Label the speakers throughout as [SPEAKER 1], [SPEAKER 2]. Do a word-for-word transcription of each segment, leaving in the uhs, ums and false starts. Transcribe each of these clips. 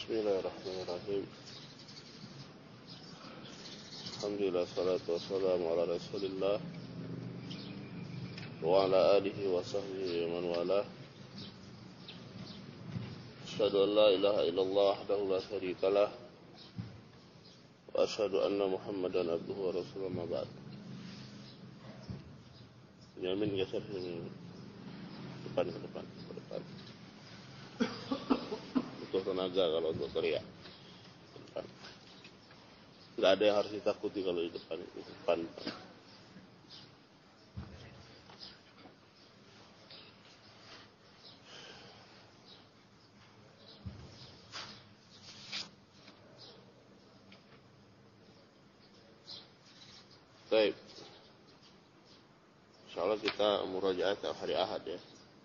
[SPEAKER 1] Bismillahirrahmanirrahim. Alhamdulillah, salatu wassalamu ala rasulillah wa ala alihi wa sahbihi man wala. Asyhadu an la ilaha illallah wahdahu la syarika lah wa asyhadu anna Muhammadan abduhu wa rasuluhu, ma ba'd. Yamin geser sini, depan ke depan ke depan. Butuh tenaga kalau untuk teriak. Depan. Nggak ada yang harus ditakuti kalau di depan. Di depan. Baik. Insyaallah kita murajaah hari Ahad ya.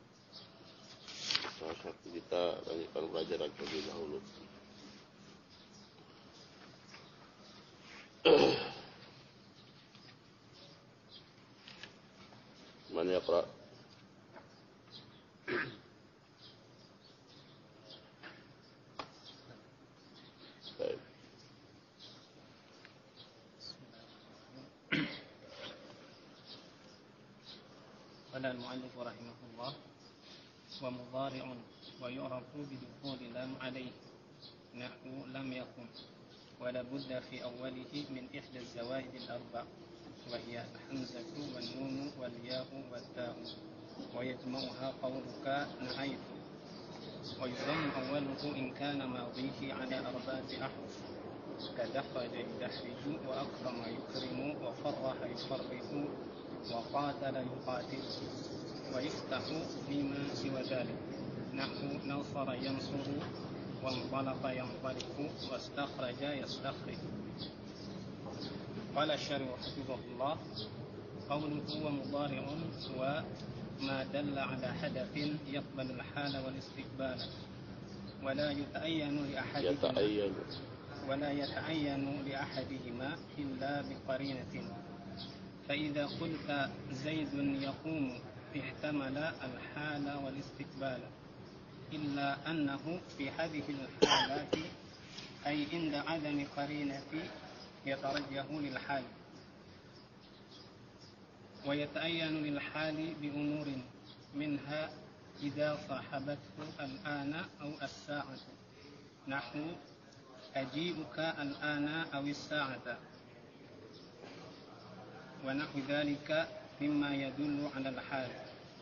[SPEAKER 1] Salah satu kita lanjutkan pelajaran terlebih dahulu. Man yaqra? Baik.
[SPEAKER 2] قال المؤلف رحمه الله: ومضارع ويعرف بدخول لام عليه نحو لم يكن، ولا بد في أوله من إحدى الزوائد الأربع، وهي الحمزة والنون والياء والتاء، ويجمعها قولك نهيت، ويضم أوله إن كان ماضيه على أربعة أحرف كدخل يدحرج وأكرم يكرم وفرح يفرح وقاتل يقاتل، ويفتح فيما سوى ذلك نحو نصر ينصر وانطلق ينطلق واستخرج يستخرج. قال الشارح حفظه الله: قوله ومضارع وما دل على حدث يقبل الحال والاستقبال ولا يتعين لأحدهما
[SPEAKER 1] يتعين
[SPEAKER 2] ولا يتعين لأحدهما إلا بقرينة. فإذا قلت زيد يقوم احتمل الحال والاستقبال، إلا أنه في هذه الحالات أي عند عدم قرينة يترجح للحال ويتعين للحال بأمور منها إذا صاحبته الآن أو الساعة، نحو أجيئك الآن أو الساعة، ونحو ذلك مما يدل على الحال.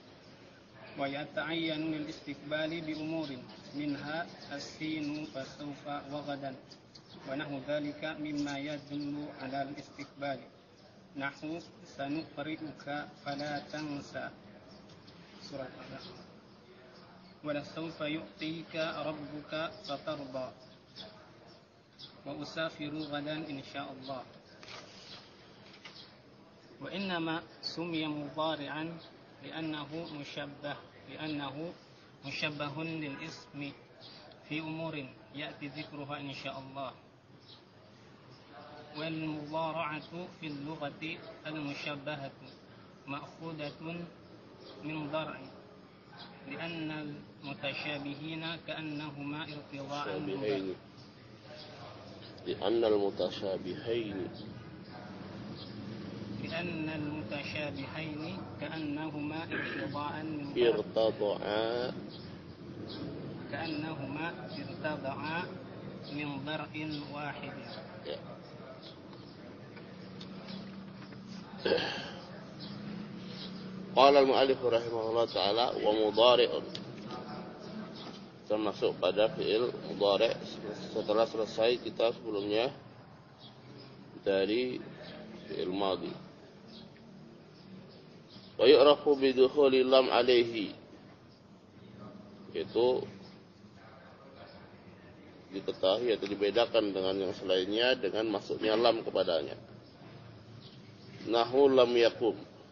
[SPEAKER 2] ويتعين للاستقبال بأمور منها السين وسوف وغدا، ونحو ذلك مما يدل على الاستقبال، نحو سنقرئك فلا تنسى سورة الأعراف، ولسوف يعطيك ربك فترضى، وأسافر غدا إن شاء الله. وإنما سمي مضارعا لأنه مشبه لأنه مشبه للاسم في أمور يأتي ذكرها إن شاء الله. والمضارعة في اللغة المشبهة مأخوذة من ضرع، لأن المتشابهين كأنهما ارتضاعا من ضرع
[SPEAKER 1] لأن المتشابهين
[SPEAKER 2] لأن المتشابهين كأنهما ارتضاعا من
[SPEAKER 1] ارتضعا
[SPEAKER 2] كأنهما ارتضعا من ضرع واحد.
[SPEAKER 1] قال المؤلف rahimahullah ta'ala wa mudhari'un, termasuk pada fi'il mudhari' setelah selesai kita sebelumnya dari fi'il madhi. Wa yu'rafu bidukhuli lam alaihi, itu diketahui atau dibedakan dengan yang selainnya dengan masuknya lam kepadanya. Nahu lam yakum,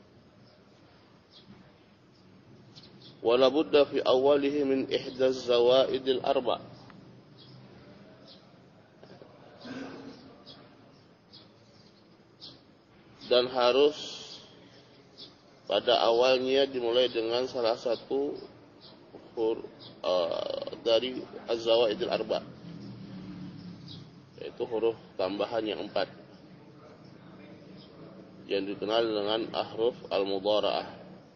[SPEAKER 1] wala budda fi awalihi min ihda zawaidil arba', dan harus pada awalnya dimulai dengan salah satu hur, uh, dari az-zawaidil arba', yaitu huruf tambahan yang empat yang dikenal dengan ahruf al-mudhara'ah.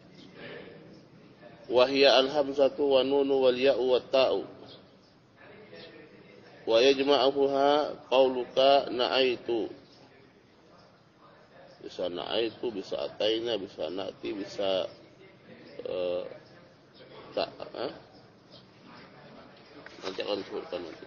[SPEAKER 1] Wa hiya al-hamzatu wa nunu wal ya'u wat ta'u. Wa yajma'uha qauluka na'aitu. Bisa na'aitu, bisa ataina, bisa na'ti, bisa uh, tak. Eh? Nanti akan disebutkan nanti.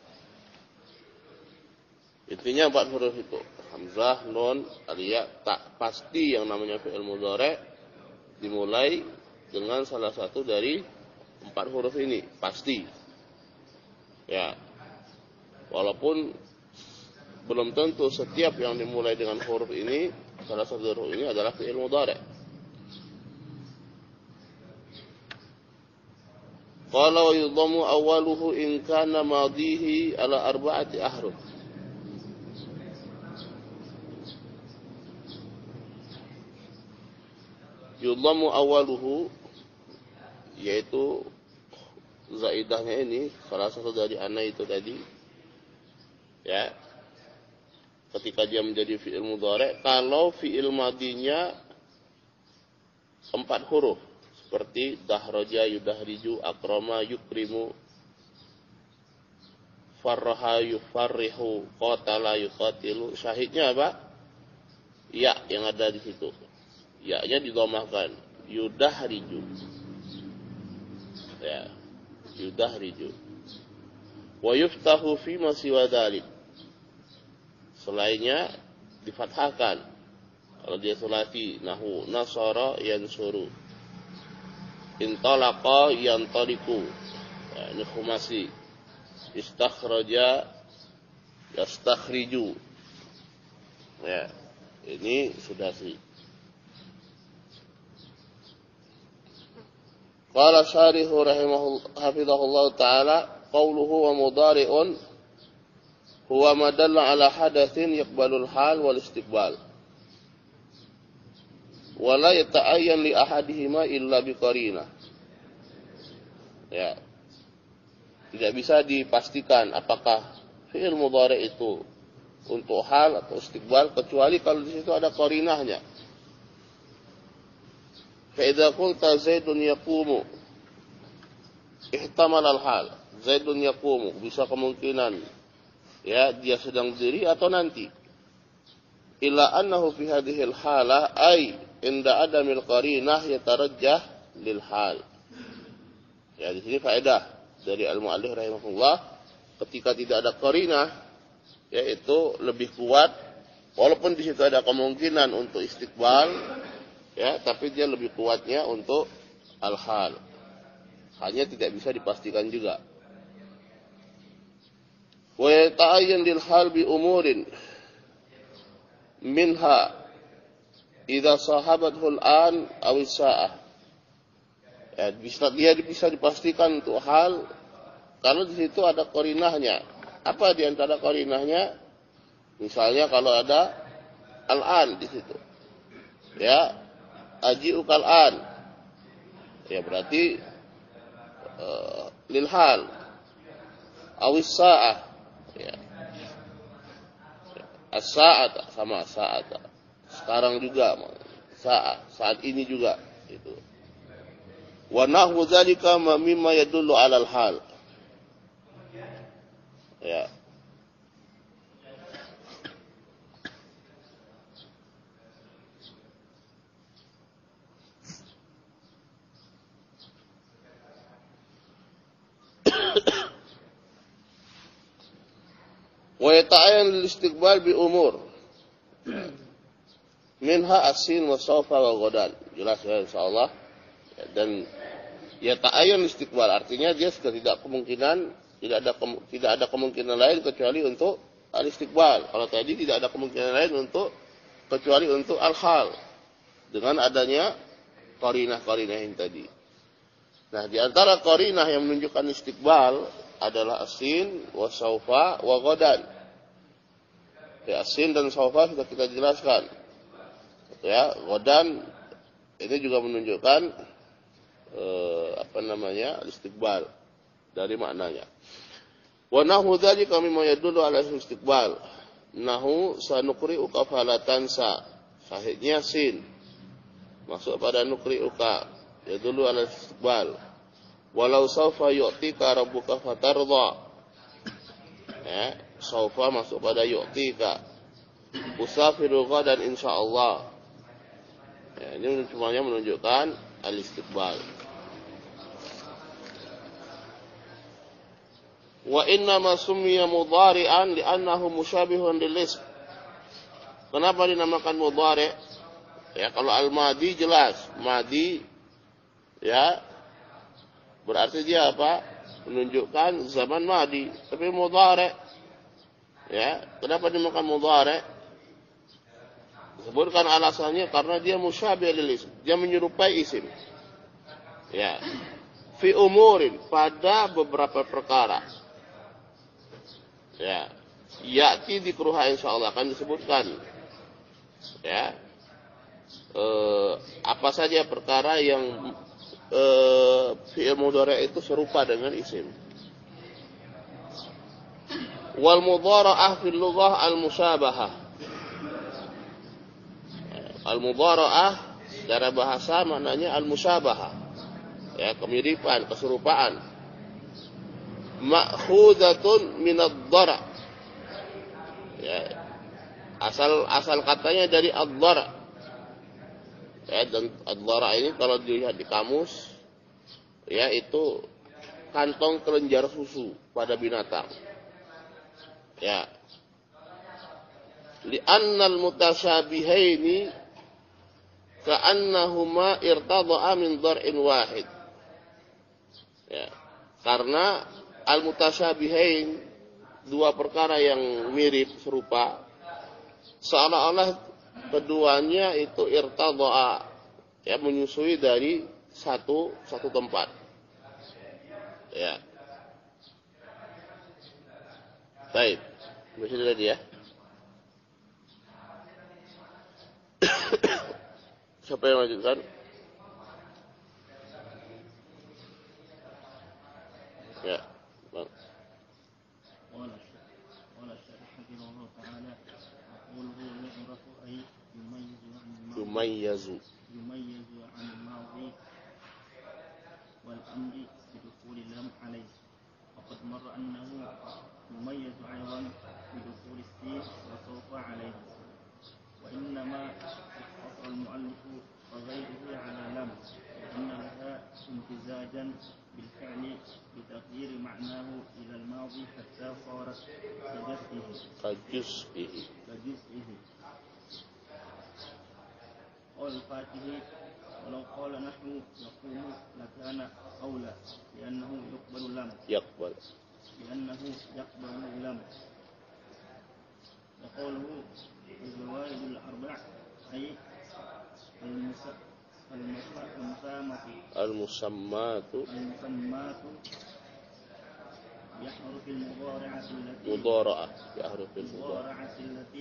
[SPEAKER 1] Intinya empat huruf itu. Hamzah, nun, aliyah, tak. Pasti yang namanya fi'il mudhari' dimulai dengan salah satu dari empat huruf ini. Pasti. Ya. Walaupun belum tentu setiap yang dimulai dengan huruf ini, salah satu huruf ini adalah fi'il mudhari'. Qala wa yudhammu awwaluhu in kana madhihi ala arba'ati ahruf. Yudhammu awwaluhu, yaitu zaidahnya ini salah satu dari ana itu tadi, ya, ketika dia menjadi fi'il mudhari', kalau fi'il madinya empat huruf seperti dahraja, yudahriju, akrama, yukrimu, farraha, yufarrihu, qatala, yuqatilu. Syahidnya apa? Ya yang ada di situ. Ya-nya didhamahkan. Yudahriju. Ya. Yudahriju. Wa yuftahu fi ma siwa dzalik. Selainnya difathahkan. Kalau dia sulasi, nahu nasara yansuru. Intalaqa yantaliku. Ya, ini khumasi. Istakhraja yastakhriju. Ya, ini sudah sih. Qala syarihu rahimahullah hafizahullah ta'ala qawluhu wa mudhari'un huwa ma dalla ala hadatsin yaqbalul hal wal istiqbal wa la yata'ayyan li ahadihima illa bi qarinah. Ya. Tidak bisa dipastikan apakah fi'il mudhari' itu untuk hal atau istiqbal kecuali kalau di situ ada qarinahnya. Fa idza qulta Zaidun yaqumu ihtamal al-hal. Zaidun yaqumu bisa kemungkinan ya dia sedang berdiri atau nanti. Illa annahu fi hadhihi al-halah ay inda adamil qarinah yatarajjah lil hal. Ya, di sini faedah dari al-muallif rahimahullah, ketika tidak ada qarinah yaitu lebih kuat, walaupun di situ ada kemungkinan untuk istiqbal ya, tapi dia lebih kuatnya untuk al-hal. Hanya tidak bisa dipastikan juga. Wa yata'ayyan lil hal bi umurin minha idza sahabathu al-an aw as-sa'ah. Ya, bisa dia bisa dipastikan untuk hal kalau di situ ada qarinahnya. Apa di antara qarinahnya? Misalnya kalau ada al-an di situ. Ya, aji'u kal-an. Ya berarti uh, lil hal. Awis sa'ah. Ya. As-sa'ata sama sa'ata. Sekarang juga saat saat ini juga itu. Wa nahwu dzalika mimma yadullu 'alal hal. Ya. Wa yata'ayyan lil istiqbal bi umur. Minha asin wa sawfa wa ghadan. Jelas ya insyaallah. Dan yata'ayyan istiqbal artinya dia sudah tidak kemungkinan tidak ada tidak ada kemungkinan lain kecuali untuk al-istiqbal. Kalau tadi tidak ada kemungkinan lain untuk kecuali untuk al-hal dengan adanya qarinah-qarinah yang tadi. Nah, di antara qarinah yang menunjukkan istiqbal adalah asin, wa saufa, wa ghadan. Ya, asin dan saufa sudah kita jelaskan. Ya, ghadan ini juga menunjukkan eh, apa namanya? Istiqbal dari maknanya. Wa nahu dzalika mimma yadullu ala istiqbal. Nahu sanuqri'uka fala tansa. Sahihnya sin. Masuk pada nuqri'uka yadullu ala istiqbal. Walau sawfa yu'tika rabbuka fatardha. Ya, sawfa masuk pada yu'tika. Usafiru ghadan insyaallah. Ya, ini semuanya menunjukkan al-istiqbal. Wa inna ma summiya mudhari'an li'annahu musyabihun lil-ism. Kenapa dinamakan mudhari'? Ya, kalau al-madi jelas, madi ya berarti dia apa? Menunjukkan zaman madi. Tapi mudhari' ya, kenapa dinamakan mudhari'? Sebutkan alasannya karena dia musyabih lil ism, dia menyerupai isim. Ya. Fi umurin, pada beberapa perkara. Ya. Ya'ti dikruha insyaallah akan disebutkan. Ya. E, apa saja perkara yang e, fi'il mudhari' itu serupa dengan isim. Wal mudhara'ah fil lughah al musyabahah. Al-mudhara'ah secara bahasa maknanya al-musyabahah. Ya, kemiripan, keserupaan. Ma'khudatun minadh-dhara'. Ya. Asal asal katanya dari ad-dhara'. Ya, dan ad-dhara' ini kalau dilihat di kamus ya itu kantong kelenjar susu pada binatang. Ya. Li'annal mutasyabihaini ka'annahuma irtada'a min dhar'in wahid. Ya. Karena al-mutasyabihain, dua perkara yang mirip serupa, seolah-olah keduanya itu irtada'a, ya, menyusui dari satu satu tempat. Ya. Baik. Bisa tadi ya. Siapa yang lanjutkan? Ya, Bang. Yumayyazu.
[SPEAKER 2] Yumayyazu an al-madhi wal amri bidukhuli lam alayh. Waqad marra annahu yumayyazu aydan bidukhuli sin wa sawfa alayh. Wa innama المؤلف وغيره على لم لأن لها امتزاجا بالفعل بتغيير معناه إلى الماضي حتى صارت كجزئه
[SPEAKER 1] كجزئه
[SPEAKER 2] كجزئه قال الفاتح ولو قال نحن يقوم لكان أولى لأنه يقبل لم
[SPEAKER 1] يقبل
[SPEAKER 2] لأنه يقبل لم. وقوله الزوائد الأربع أي المسامة
[SPEAKER 1] المسمات
[SPEAKER 2] المسمات بحروف المضارعة التي
[SPEAKER 1] مضارعة بحروف المضارعة
[SPEAKER 2] التي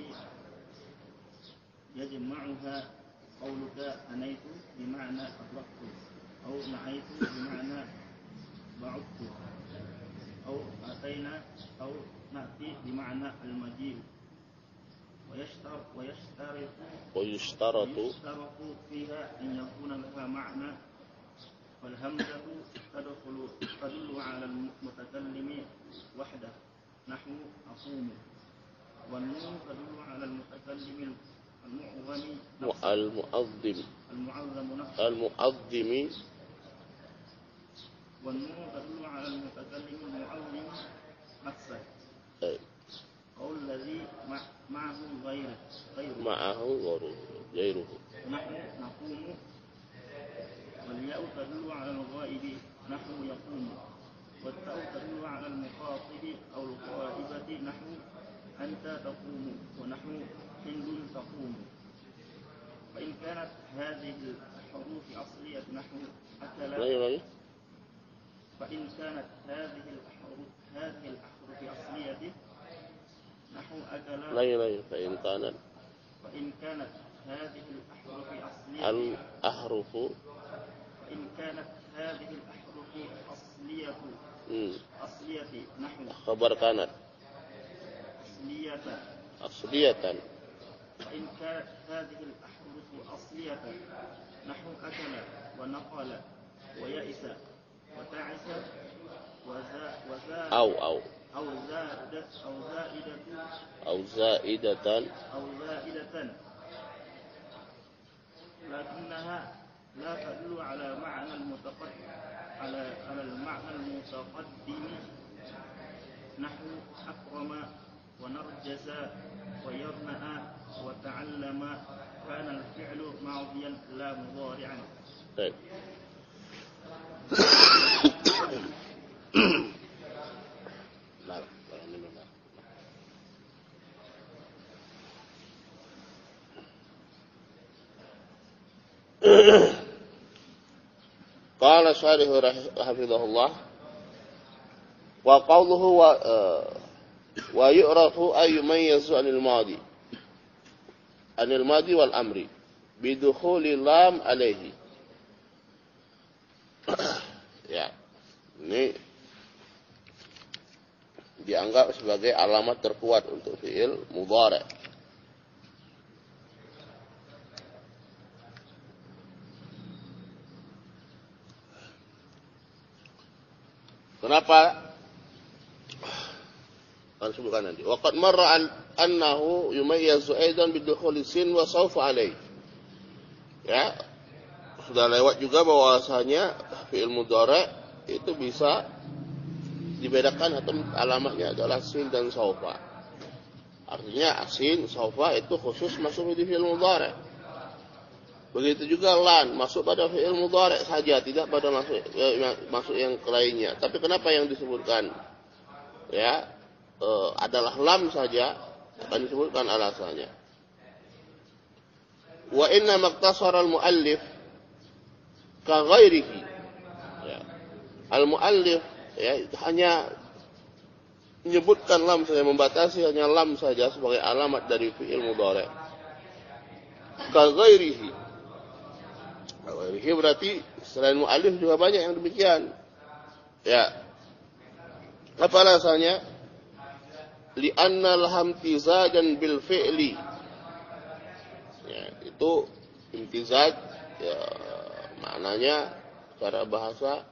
[SPEAKER 2] يجمعها قولك أنيت بمعنى أطلقت أو نعيت بمعنى بعدت أو أتينا أو نأتي بمعنى المجيء. ويشترط ويشترط
[SPEAKER 1] ويشترط
[SPEAKER 2] ويشترط فيها أن يكون لها معنى. فالهمزة تدخل تدل على المتكلم وحده نحو أقوم. والنون تدل على المتكلم المعظم
[SPEAKER 1] المعظم
[SPEAKER 2] المعظم نفسه
[SPEAKER 1] المعظم.
[SPEAKER 2] والنون تدل على المتكلم المعظم نفسه. قول الذي معه غيره غيره
[SPEAKER 1] معه غيره
[SPEAKER 2] نحن نقوم. والياء تدل على الغائب نحو يقوم. والتاء تدل على المخاطب أو الغائبة نحو أنت تقوم ونحو هند تقوم. فإن كانت هذه الحروف أصلية نحو أكل فإن كانت هذه الأحرف هذه الأحرف أصلية نحو أكل
[SPEAKER 1] لا لا فإن كانت
[SPEAKER 2] فإن كانت هذه الأحرف أصلية
[SPEAKER 1] الأحرف
[SPEAKER 2] فإن كانت هذه الأحرف أصلية
[SPEAKER 1] hmm.
[SPEAKER 2] أصلية نحو
[SPEAKER 1] khabar kanat
[SPEAKER 2] أصلية
[SPEAKER 1] asliyatan.
[SPEAKER 2] وإن كانت هذه الأحرف أصلية نحو أكل ونقل ويئس وتعس وزا وزا
[SPEAKER 1] au au
[SPEAKER 2] أو زادت أو زائدة
[SPEAKER 1] au zaidatan
[SPEAKER 2] أو زائدة لكنها لا تدل على معنى المتقدم على على المعنى المتقدم نحو أكرم ونرجس ويرمأ وتعلم كان الفعل ماضيا لا مضارعا.
[SPEAKER 1] طيب. Qala syarih hafizahullah wa qawluhu wa wa yu'rafu ay yumayyizu anil madi anil madi wal amri bidukhuli lam alaihi. Ya, ini dianggap sebagai alamat terkuat untuk fi'il mudhari'. Kenapa? Akan sebutkan nanti. Wa qad marra an annahu yumayyizu aidan bidukhuli sin wa sawfa alaihi. Ya, sudah lewat juga bahwasanya fi'il mudhari' itu bisa dibedakan atau alamatnya adalah sin dan sawfa. Artinya sin, sawfa itu khusus masuk di fi'il mudhari'. Begitu juga lan masuk pada fi'il mudhari' saja, tidak pada masuk ya, masuk yang lainnya. Tapi kenapa yang disebutkan ya e, adalah lam saja, akan disebutkan alasannya. Wa inna maqtasara al-muallif ka ghairihi. Ya. Al-muallif ya hanya menyebutkan lam saja, membatasi hanya lam saja sebagai alamat dari fi'il mudhari'. Ka ghairihi. Ini berarti selain mu'alif juga banyak yang demikian. Ya. Apa alasannya? Li'anna al-hamtizajan bil fi'li. Ya, itu imtizaj ya maknanya secara bahasa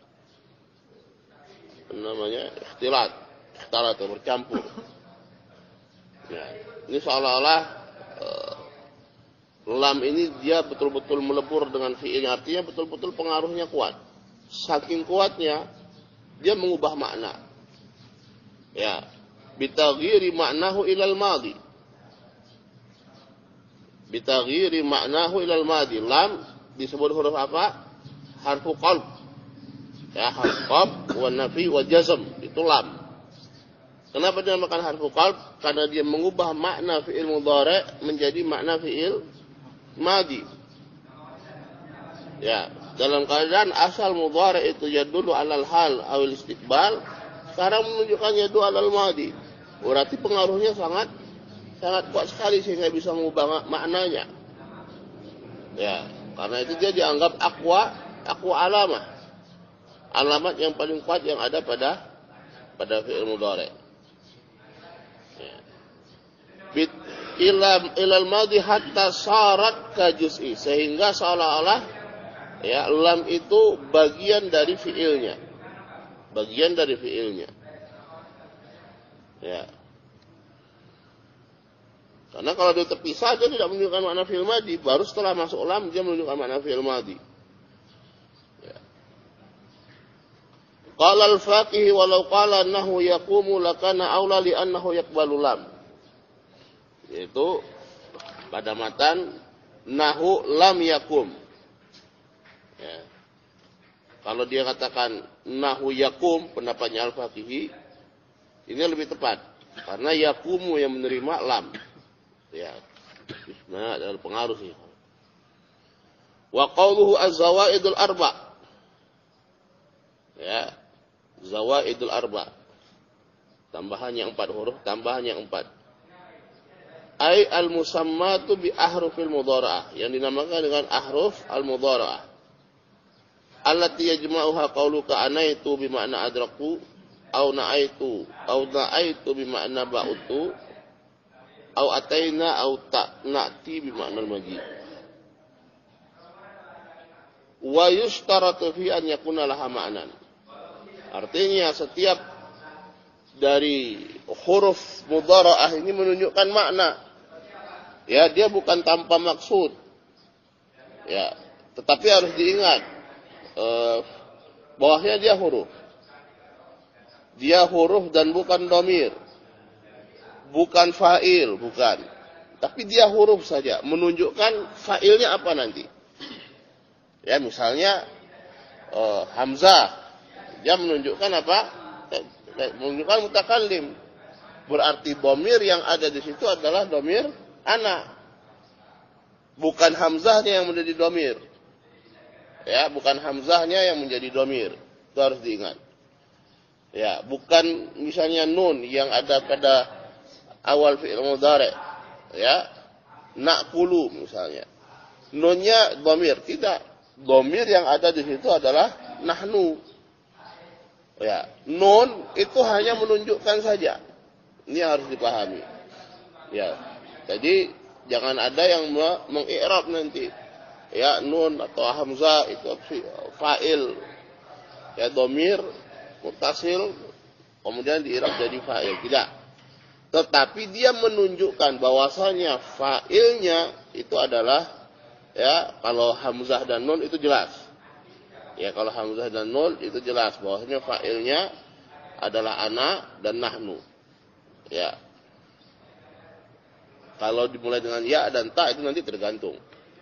[SPEAKER 1] namanya ikhtilat. Ikhtilat atau bercampur. Ya, ini seolah-olah uh, lam ini dia betul-betul melebur dengan fi'ilnya, artinya betul-betul pengaruhnya kuat. Saking kuatnya dia mengubah makna. Ya, bitaghyiri ma'nahu ilal madi. Bitaghyiri ma'nahu ilal madi. Lam disebut huruf apa? Harfu qalb. Ya, harfu qalb wa nafi wa jazm, itu lam. Kenapa dinamakan harfu qalb? Karena dia mengubah makna fi'il mudhari' menjadi makna fi'il madi. Ya, dalam keadaan asal mudhari' itu yadullu 'alal hal awil istiqbal, sekarang menunjukkan yadullu 'alal madi. Berarti pengaruhnya sangat sangat kuat sekali sehingga bisa mengubah maknanya. Ya, karena itu dia dianggap aqwa aqwa alamah. Alamat yang paling kuat yang ada pada pada fi'il mudhari'. Ya. Bit Ilal, ilal madhi hatta sarat ka juz'i, sehingga seolah-olah ya lam itu bagian dari fiilnya, bagian dari fiilnya. Ya, karena kalau dia terpisah dia tidak menunjukkan makna fi'il madhi, baru setelah masuk lam dia menunjukkan makna fi'il madhi. Ya. Qala al-faqih walau qala annahu yaqumu lakana aula li annahu yaqbalu lam. Yaitu pada matan nahu lam yakum. Ya. Kalau dia katakan nahu yakum, pendapatnya al-faqihi, ini lebih tepat. Karena yakumu yang menerima lam. Ya. Nah, ada pengaruh sih. Wa qawluhu az-zawaidul arba. Ya. Zawaidul arba. Tambahan yang empat huruf, tambahan yang empat. Ay al-musammatu bi ahrufil mudhara'ah, yang dinamakan dengan ahruf al-mudhara'ah. allati yajma'uha qauluka anaitu bima'na adraktu au na'aitu au na'aitu bima'na ba'utu au ataina au ta na'ti bima'na al-maji. Wa yushtaratu fi an yakuna laha ma'nan. Artinya setiap dari huruf mudhara'ah ini menunjukkan makna. Ya, dia bukan tanpa maksud. Ya, tetapi harus diingat eh, bawahnya dia huruf. Dia huruf dan bukan domir. Bukan fa'il, bukan. Tapi dia huruf saja, menunjukkan fa'ilnya apa nanti. Ya, misalnya eh, hamzah, dia menunjukkan apa? Menunjukkan mutakallim. Berarti domir yang ada di situ adalah domir ana. Bukan hamzahnya yang menjadi domir. Ya, bukan hamzahnya yang menjadi domir. Itu harus diingat. Ya, bukan misalnya nun yang ada pada awal fi'il mudhari'. Ya, na'kulu misalnya. Nunnya domir, tidak. Domir yang ada di situ adalah nahnu. Ya, nun itu hanya menunjukkan saja. Ini harus dipahami. Ya, jadi jangan ada yang mengi'rab nanti. Ya, nun atau hamzah itu fa'il. Ya, domir, mutasil, kemudian dii'rab jadi fa'il. Tidak. Tetapi dia menunjukkan bahwasanya fa'ilnya itu adalah, ya, kalau hamzah dan nun itu jelas. Ya, kalau hamzah dan nun itu jelas bahwasanya fa'ilnya adalah ana dan nahnu. Ya. Kalau dimulai dengan ya dan ta itu nanti tergantung.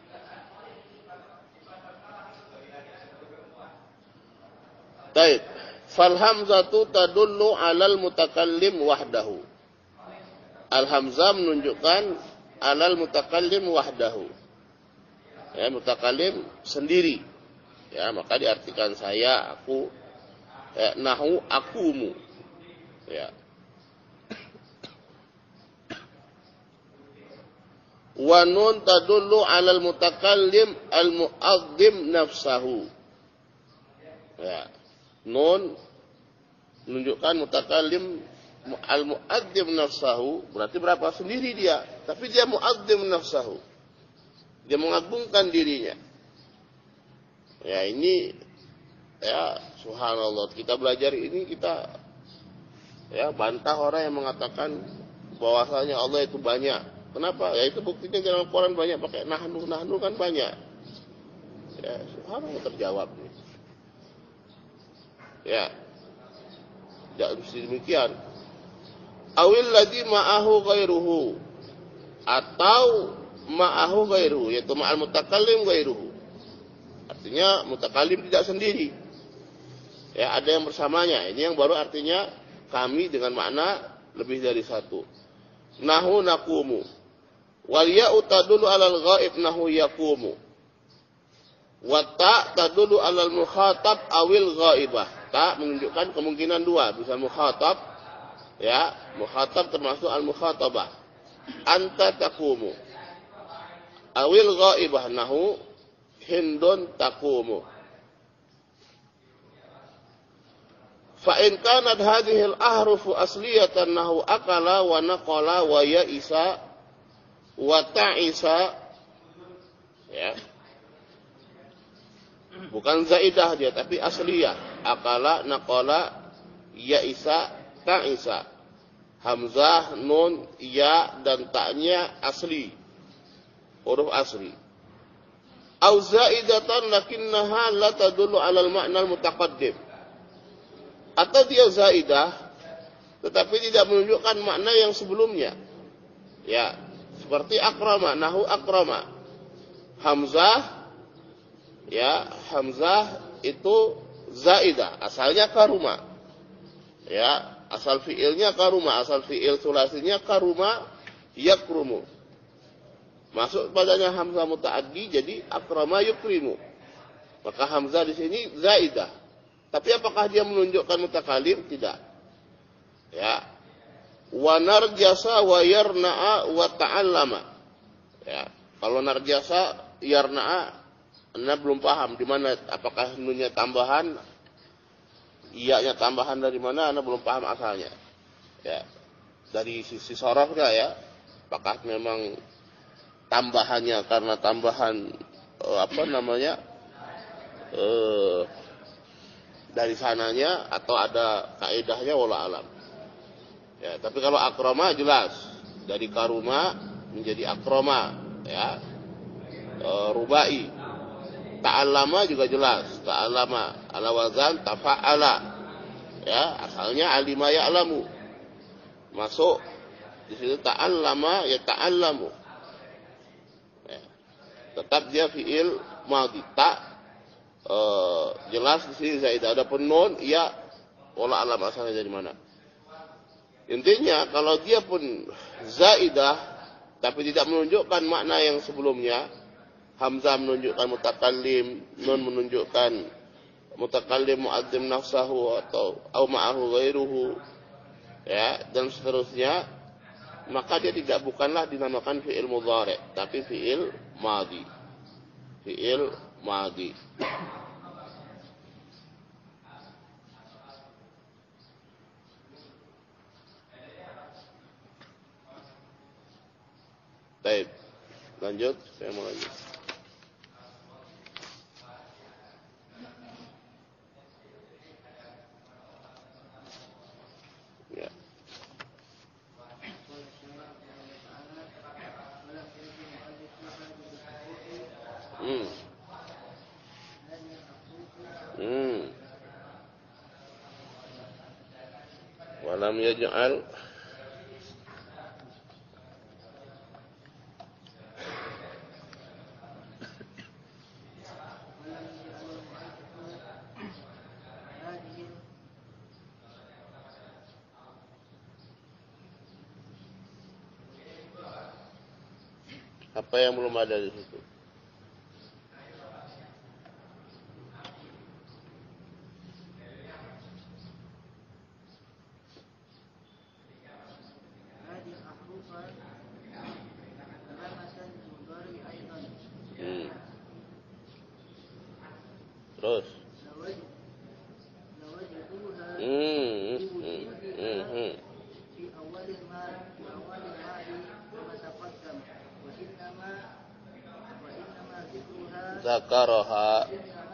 [SPEAKER 1] Baik. Fal hamzatu tadullu 'alal mutakallim wahdahu. Al hamzah menunjukkan 'alal mutakallim wahdahu. Ya, mutakallim sendiri. Ya, maka diartikan saya, aku, ya, nahu, akumu. Ya. Wa nun tadullu 'alal mutakallim al-mu'azzim nafsahu. Ya. Nun menunjukkan mutakallim al-mu'azzim nafsahu, berarti berapa? Sendiri dia, tapi dia mu'azzim nafsahu. Dia mengagungkan dirinya. Ya, ini, ya, subhanallah, kita belajar ini kita, ya, bantah orang yang mengatakan bahwasanya Allah itu banyak. Kenapa? Ya, itu buktinya dalam Al-Quran banyak pakai nahnu, nahnu kan banyak. Ya, subhanallah, terjawab nih. Ya, tidak mesti demikian. Awil ladzi ma'ahu ghairuhu, atau ma'ahu ghairuhu, yaitu ma'al mutakallim ghairuhu. Artinya mutakallim tidak sendiri. Ya, ada yang bersamanya. Ini yang baru artinya kami dengan makna lebih dari satu. Nahu nakumu. Wal ya'u tadullu 'alal ghaib nahu yakumu. Wa ta tadullu 'alal mukhatab awil ghaibah. Ta menunjukkan kemungkinan dua, bisa mukhatab, ya, mukhatab termasuk al-mukhatabah. Anta takumu. Awil ghaibah nahu hindun takumu. Fa in kanat hadhihi al-ahrufu asliyatan nahu akala wa naqala wa ya'isa wa ta'isa, ya. Bukan zaidah dia, tapi asliyah. Akala, naqala, ya'isa, ta'isa. Hamzah, nun, ya, dan ta'nya asli. Huruf asli. Au zaidatan lakinnaha la tadullu 'alal ma'na al-mutaqaddim. Atau dia zaidah, tetapi tidak menunjukkan makna yang sebelumnya. Ya, seperti akrama, nahu akrama. Hamzah, ya, hamzah itu zaidah, asalnya karuma. Ya, asal fiilnya karuma, asal fiil sulasinya karuma yakrumu. Masuk padanya hamzah mutaaddi jadi akrama yukrimu. Maka hamzah di sini zaidah. Tapi apakah dia menunjukkan mutakallim? Tidak. Ya. Wa narjasa wa yarna'a wa ta'allama. Ya, kalau narjasa yarna'a Anda belum paham di mana, apakah nunnya tambahan, iya-nya tambahan dari mana, Anda belum paham asalnya. Ya, dari sisi sorofnya ya, apakah memang tambahannya karena tambahan eh, apa namanya eh, dari sananya atau ada kaidahnya, wallahu alam. Ya, tapi kalau akroma jelas dari karuma menjadi akroma, ya, e, rubai. Ta'allama juga jelas, ta'allama ala wazan tafa'ala, ya, asalnya alima ya'lamu, masuk di situ ta'allama ya ta'allamu, ya. Tetap dia fiil madhi, ta e, jelas di sini zaidah. Adapun nun, ya, wallahu alam asalnya dari mana. Intinya kalau dia pun zaidah tapi tidak menunjukkan makna yang sebelumnya, hamzah menunjukkan mutakallim, nun menunjukkan mutakallim mu'adzim nafsahu atau au ma'ahu ghairuhu, ya, dan seterusnya, maka dia tidak bukanlah dinamakan fi'il mudhari, tapi fi'il madhi. Fi'il madhi. Baik, lanjut, saya mau lanjut. Ya. Hmm. Hmm. Walam yaj'al apa yang belum ada di situ. Hmm. Terus. Hmm. Hmm. Hmm. Hmm. Zakaraha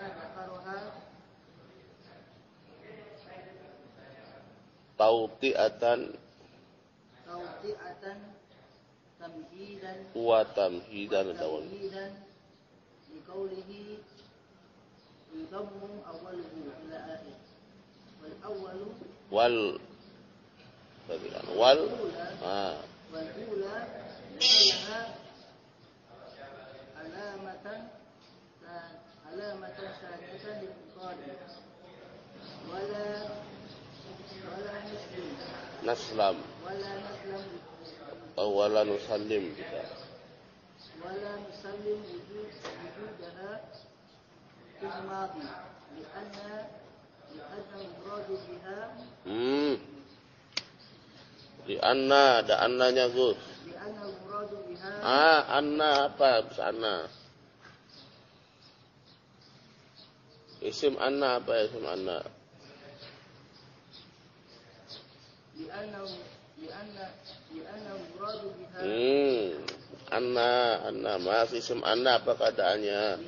[SPEAKER 1] tauti'atan
[SPEAKER 2] tauti'atan tamhidan
[SPEAKER 1] wa tamhidan dawal.
[SPEAKER 2] Liqaulihi yudammu awwaluhu ila akhir. Wal awwalu
[SPEAKER 1] Wal wal ah
[SPEAKER 2] wal ula li'annaha alamatan alamatan sadatan lil-qadi. Wala wala muslim
[SPEAKER 1] naslam
[SPEAKER 2] wala naslam
[SPEAKER 1] atau wala nusallim kita.
[SPEAKER 2] ولا نسلم وجود وجودها في الماضي لأن لأن المراد بها
[SPEAKER 1] Hmm. Di anna, ada annanya Gus.
[SPEAKER 2] لأن المراد بها
[SPEAKER 1] Ah, anna apa? Bisa anna. Isim anna apa isim anna?
[SPEAKER 2] لأن لأن لأن المراد بها
[SPEAKER 1] Hmm. Anna, anna, mas isim anna apa keadaannya?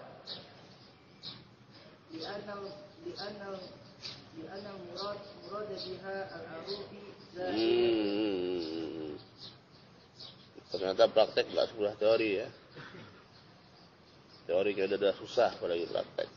[SPEAKER 2] لأن لأن لأن المراد مراد بها العروف زائدة.
[SPEAKER 1] Hmm. Ternyata praktek nggak sebelah teori ya. Teori kita udah susah apalagi praktek.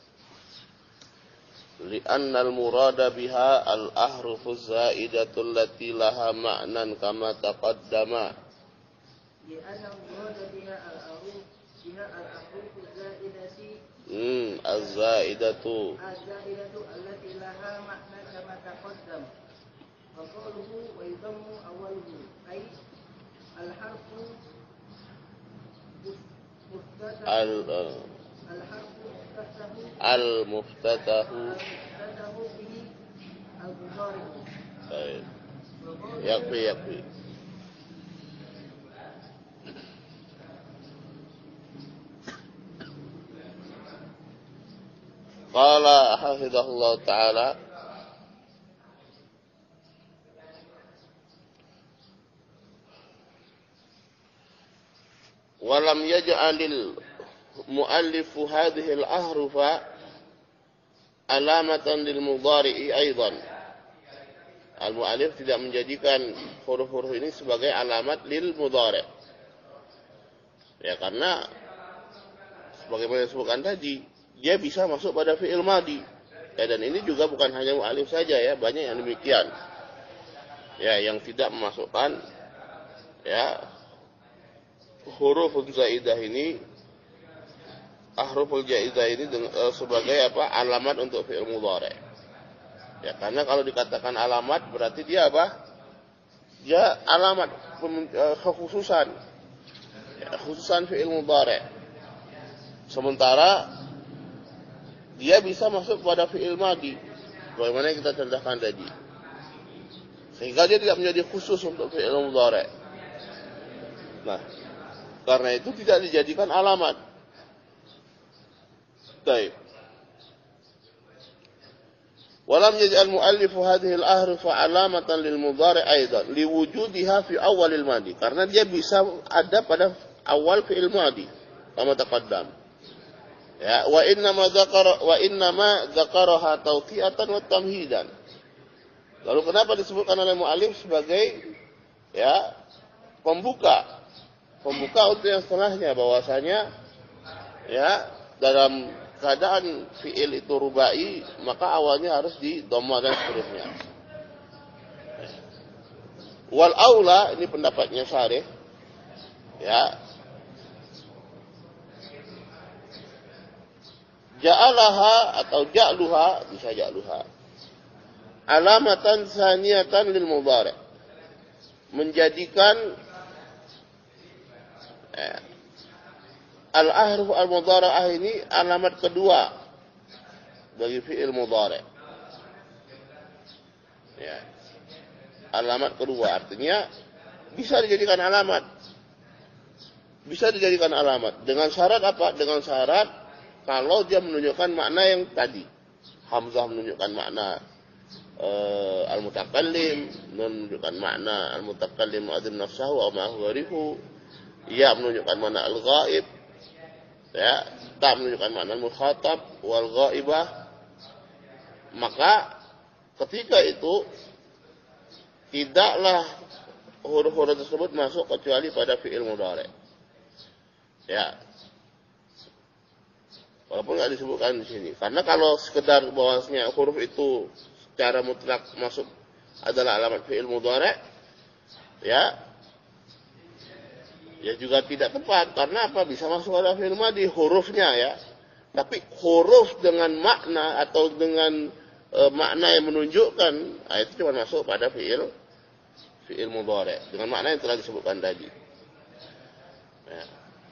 [SPEAKER 1] Li'anna al-murada biha al-ahrufu za'idatul lati laha ma'nan kama taqaddama.
[SPEAKER 2] لأن المراد بها العروف بها الأحرف الزائدة
[SPEAKER 1] Hmm, az-za'idatu.
[SPEAKER 2] الزائدة التي لها معنى كما تقدم. وقوله ويضم أوله أي الحرف مفتتح
[SPEAKER 1] Al
[SPEAKER 2] الحرف مفتتح
[SPEAKER 1] al-muftatahu.
[SPEAKER 2] المفتتح به المضارع.
[SPEAKER 1] Baik. Yakfi, yakfi. Qala hafizahullah ta'ala walam yaj'alil muallifu hadhihi al-ahrufa alamatan lil mudhari'i aidan. Al-muallif tidak menjadikan huruf-huruf ini sebagai alamat lil mudhari'. Ya karena sebagaimana disebutkan tadi, dia bisa masuk pada fi'il madhi. Ya, dan ini juga bukan hanya mu'alif saja ya, banyak yang demikian. Ya, yang tidak memasukkan ya huruf zaidah ini, ahruful zaidah ini dengan, sebagai apa? Alamat untuk fi'il mudhari'. Ya, karena kalau dikatakan alamat berarti dia apa? Dia alamat kekhususan. Ya, khususan fi'il mudhari'. Sementara dia bisa masuk pada fi'il madhi, bagaimana yang kita contohkan tadi. Sehingga dia tidak menjadi khusus untuk fi'il mudhari'. Nah, karena itu tidak dijadikan alamat. Baik. Walam yaj'al mu'allifu hadhihi al-ahruf 'alamatan lil mudhari' aidan liwujudiha fi awalil madhi. Karena dia bisa ada pada awal fi'il madhi, kama taqaddam. Ya, wa inna ma dzakara wa inna ma dzakaraha tawqi'atan wa tamhidan. Lalu kenapa disebutkan oleh mu'allif sebagai ya pembuka? Pembuka untuk yang setelahnya, bahwasanya ya dalam keadaan fi'il itu rubai, maka awalnya harus di dhamma dan seterusnya. Wal aula, ini pendapatnya Syarih ya, ja'alaha atau ja'luha, bisa ja'luha alamatan saniyatan lil mudhari', menjadikan eh, al-ahruf al-mudhara'ah ini alamat kedua bagi fi'il mudhari'. Ya. Alamat kedua artinya bisa dijadikan alamat. Bisa dijadikan alamat dengan syarat apa? Dengan syarat kalau dia menunjukkan makna yang tadi. Hamzah menunjukkan makna uh, al-mutakallim, menunjukkan makna al-mutakallim mu'adzim nafsahu wa ma'hurifu. Ya menunjukkan makna al-ghaib. Ya, tak menunjukkan makna al-mukhatab wal ghaibah. Maka ketika itu tidaklah huruf-huruf tersebut masuk kecuali pada fi'il mudhari'. Ya. Walaupun nggak disebutkan di sini. Karena kalau sekedar bahwasanya huruf itu secara mutlak masuk adalah alamat fi'il mudhari', ya, ya juga tidak tepat. Karena apa? Bisa masuk pada fi'il madhi hurufnya ya. Tapi huruf dengan makna atau dengan e, makna yang menunjukkan, nah, itu cuma masuk pada fi'il fi'il mudhari' dengan makna yang telah disebutkan tadi. Ya.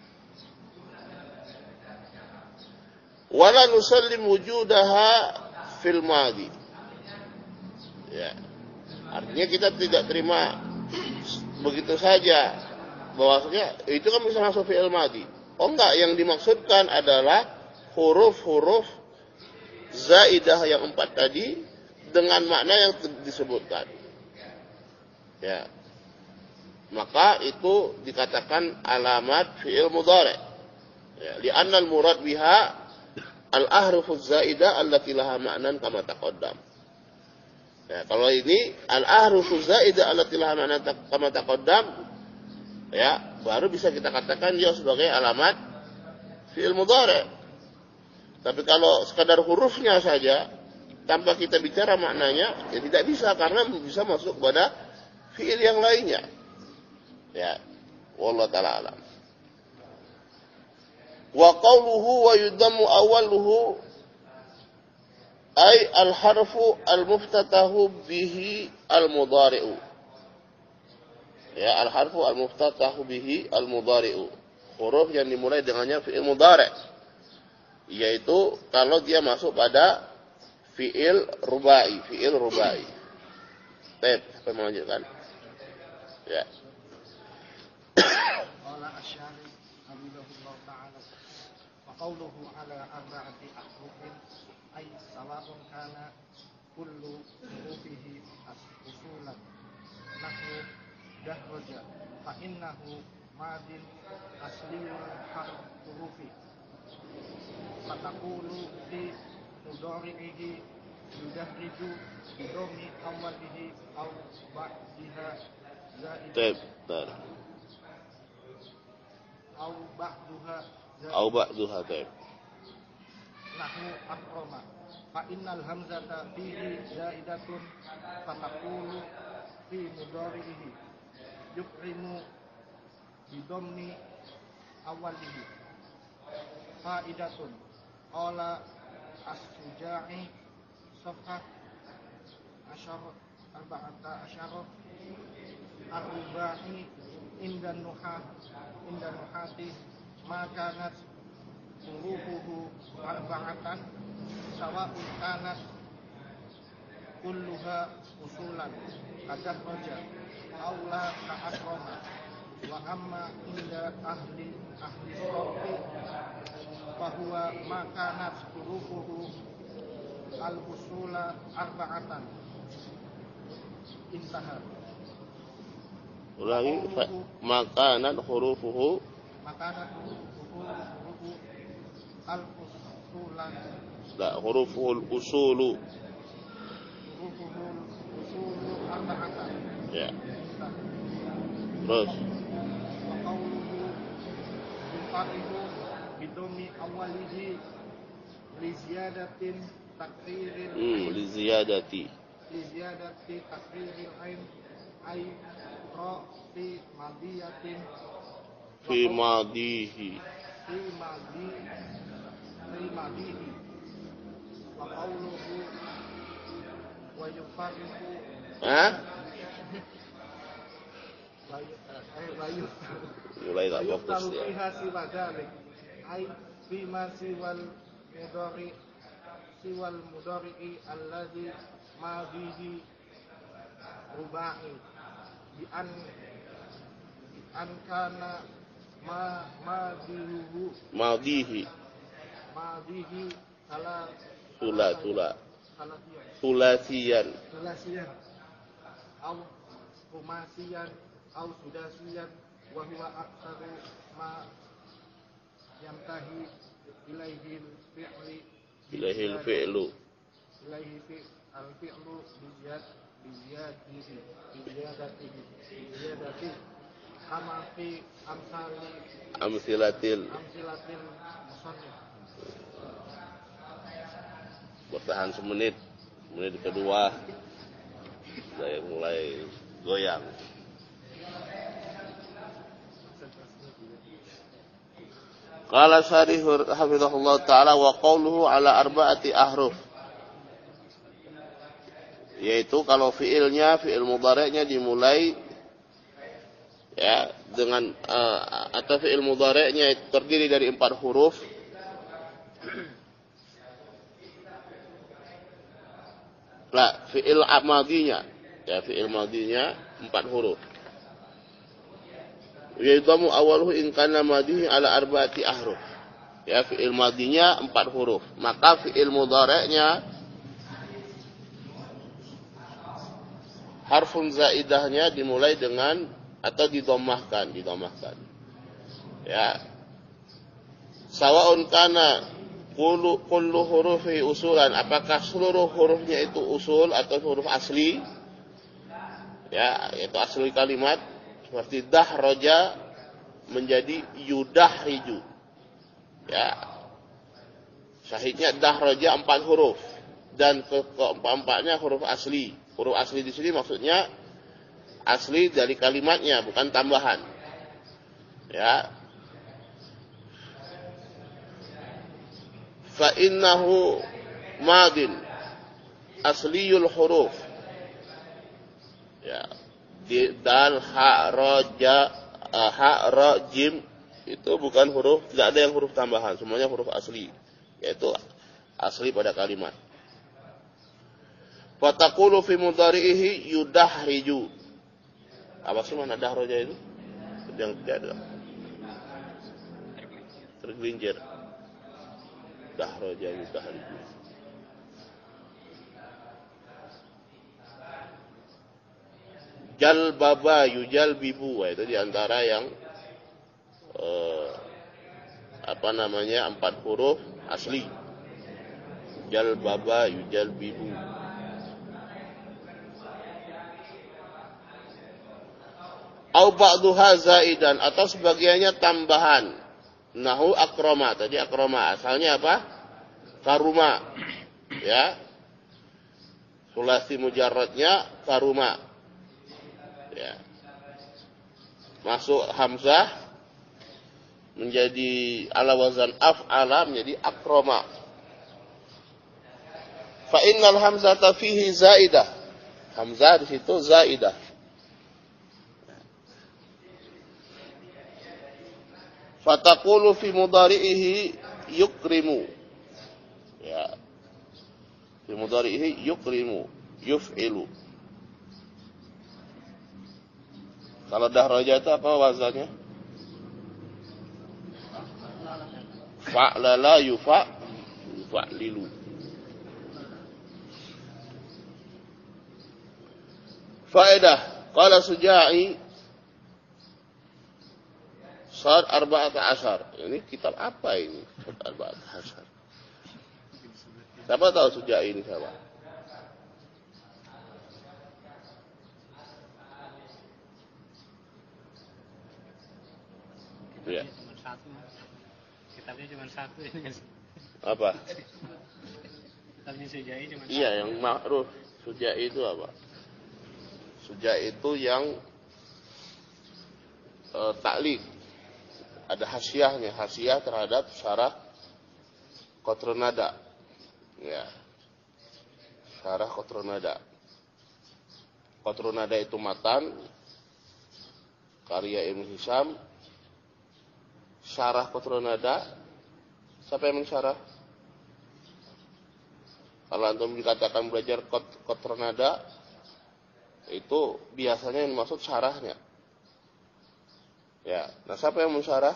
[SPEAKER 1] Wala nusallim wujudaha fil madhi. Ya. Artinya kita tidak terima begitu saja bahwasanya itu kan bisa masuk fi'il madhi. Oh enggak, yang dimaksudkan adalah huruf-huruf zaidah yang empat tadi dengan makna yang disebutkan. Ya. Maka itu dikatakan alamat fi'il mudhari'. Ya, li'anna al-murad biha al-ahrufuz zaidah allati laha ma'nan kama taqaddam. Ya, kalau ini al-ahrufuz zaidah allati laha ma'nan kama taqaddam, ya, baru bisa kita katakan dia sebagai alamat fi'il mudhari'. Tapi kalau sekadar hurufnya saja tanpa kita bicara maknanya, ya tidak bisa karena bisa masuk pada fi'il yang lainnya. Ya, wallahu ta'ala alam. Wa qawluhu wa yudammu awaluhu ay al-harfu al-muftatahu bihi al-mudhari'u. Ya, al-harfu al-muftatahu bihi al-mudhari'u. Huruf yang dimulai dengannya fi'il mudhari'. Yaitu kalau dia masuk pada fi'il rubai, fi'il rubai. Baik, apa melanjutkan? Ya.
[SPEAKER 3] قوله على أربعة أحرف ay sawa'un kana kullu hurufihi usulan nahwu dahraja fa innahu madin asliyul hurufi fataqulu fi mudhari'ihi yudahriju bidomi awwalihi aw ba'diha
[SPEAKER 1] Taib, tar.
[SPEAKER 3] aw ba'duha
[SPEAKER 1] Au ba'duha taib.
[SPEAKER 3] nahwu akrama fa innal hamzata fihi zaidatun fataqulu fi mudhari'ihi yukrimu bidommi awwalihi faidatun qala as-suja'i safhat asyar arba'ata asyar ar-ruba'i inda nuhat inda nuhati ma kanat hurufuhu arba'atan sawa'un kanat kulluha usulan kadah roja aula ka'akroma wa amma inda ahli ahli sofi fahuwa ma kanat hurufuhu al-usula arba'atan intaha.
[SPEAKER 1] Ulangi, makanan hurufuhu
[SPEAKER 3] Makanan hurufuhu al-usulan
[SPEAKER 1] la hurufuhul usulu
[SPEAKER 3] hurufuhul usulu arba'atan.
[SPEAKER 1] ya. Terus
[SPEAKER 3] Wa qawluhu yufarihu bidomi awalihi li ziyadatin takriril
[SPEAKER 1] hmm li ziyadati
[SPEAKER 3] li ziyadati takriril ain ay ra fi madiyatin
[SPEAKER 1] fi madihi
[SPEAKER 3] fi madi fi madihi wa qawluhu wa yufarihu
[SPEAKER 1] Hah?
[SPEAKER 3] bayu eh bayu
[SPEAKER 1] Mulai tak
[SPEAKER 3] bayu
[SPEAKER 1] fokus
[SPEAKER 3] tahu
[SPEAKER 1] ya.
[SPEAKER 3] fiha siwa dalik ay fi ma siwal mudari siwal mudari alladhi ma bihi rubai bi an bi an kana ma ma bihu
[SPEAKER 1] Madihi
[SPEAKER 3] ma bihi ala
[SPEAKER 1] tula tula
[SPEAKER 3] salatiyan
[SPEAKER 1] tulasiyan
[SPEAKER 3] sulasiyan au rumasiyan au sudasiyan wa huwa aktsaru ma yantahi ilaihi fi'li
[SPEAKER 1] ilahil fi'lu
[SPEAKER 3] ilaihi fi al-fi'lu biziyad biziyadihi biziyadatihi biziyadatihi kama fi amsali
[SPEAKER 1] amsilatil.
[SPEAKER 3] amsilatil musannif.
[SPEAKER 1] Bertahan semenit. Menit kedua saya mulai goyang. Qala syarih hafizahullah ta'ala wa qawluhu ala arba'ati ahruf, yaitu kalau fiilnya, fiil mudhari'nya dimulai ya dengan uh, atau fiil mudhari'nya terdiri dari empat huruf. Lah, fiil madinya ya fiil madinya empat huruf. Yaitu awaluhu in kana madihi ala arba'ati ahruf. Ya, fiil madinya empat huruf. Maka fiil mudhari'nya harfun zaidahnya dimulai dengan atau didomahkan, didomahkan. Ya. Sawa'un kana kullu kullu hurufi usulan, apakah seluruh hurufnya itu usul atau huruf asli? Ya, yaitu asli kalimat. Seperti dahroja menjadi yudahriju. Ya. Sahihnya dahroja empat huruf dan ke keempat-empatnya huruf asli. Huruf asli di sini maksudnya asli dari kalimatnya, bukan tambahan. Ya. Fa innahu madin asliyul huruf. Ya. Dal, ha, ro, ja, ha, ro, jim itu bukan huruf, tidak ada yang huruf tambahan, semuanya huruf asli, yaitu asli pada kalimat. Fataqulu fi mudhari'ihi yudahriju. Apa sih makna dahroja itu? Yang tidak ada. Tergelincir. Dahroja yudahriju. jalbaba yujalbibu, itu diantara yang eh, apa namanya empat huruf asli. Jalbaba yujalbibu. Au ba'duha zaidan, atau sebagiannya tambahan. Nahu akroma, tadi akroma asalnya apa? Karuma. Ya. Sulasi mujarradnya karuma. Ya. Masuk hamzah menjadi ala wazan af'ala menjadi akroma. Fa innal hamzata fihi zaidah. Hamzah di situ zaidah. Fataqulu fi mudhari'ihi yukrimu. Ya. Fi mudhari'ihi yukrimu, yuf'ilu. Kalau dahraja itu apa wazannya? Fa'lala yufa yufa'lilu. Faedah, qala Suja'i Sad arba'ata asyar. Ini kitab apa ini? Sad arba'ata asyar. Siapa tahu Suja'i ini siapa? Ya.
[SPEAKER 3] Cuma satu. Kitabnya cuma satu ini.
[SPEAKER 1] Apa?
[SPEAKER 3] Kitabnya Suja'i cuma satu.
[SPEAKER 1] Iya, yang ma'ruf. Suja'i itu apa? Suja'i itu yang uh, taklik. Ada hasyiahnya, hasyiah terhadap syarah Qatronada. Ya. Syarah Qatronada. Qatronada itu matan karya Ibnu Hisham. Syarah Qatronada, siapa yang mensyarah? Kalau antum dikatakan belajar Qatronada, itu biasanya yang maksud syarahnya. Ya, nah siapa yang mensyarah?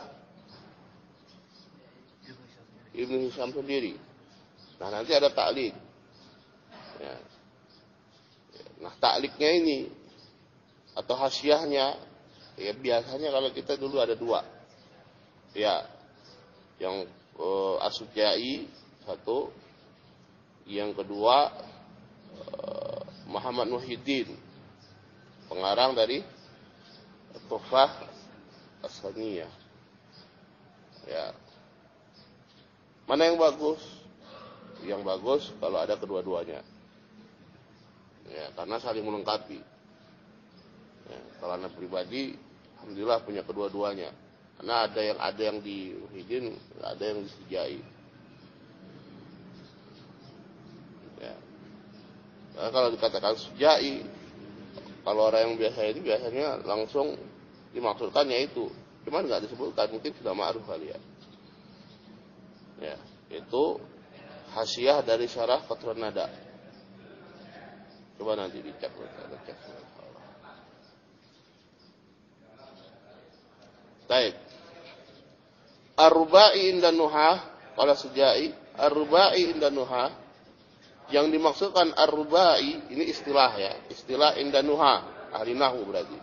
[SPEAKER 1] Ibnu Hisham sendiri. Nah nanti ada ta'liq. Ya. Nah ta'liqnya ini atau hasyiahnya, ya biasanya kalau kita dulu ada dua. Ya, yang uh, As-Suja'i satu, yang kedua uh, Muhammad Muhyiddin, pengarang dari Tuhfah As-Saniyah. Ya. Mana yang bagus? Yang bagus kalau ada kedua-duanya. Ya, karena saling melengkapi. Ya, kalau anak pribadi, alhamdulillah punya kedua-duanya. Karena ada yang ada yang di Muhyiddin, ada yang di Suja'i. Ya. Nah, kalau dikatakan Suja'i, kalau orang yang biasa itu biasanya langsung dimaksudkannya itu, cuman nggak disebutkan, mungkin sudah ma'ruf kali ya. Ya, itu hasyiah dari syarah Qatronada. Coba nanti dicek, ada cek. Baik. Ar-rubai inda nuhah, qala Suja'i, ar-rubai inda nuhah, yang dimaksudkan ar-rubai ini istilah ya, istilah inda nuhah, ahli nahwu berarti.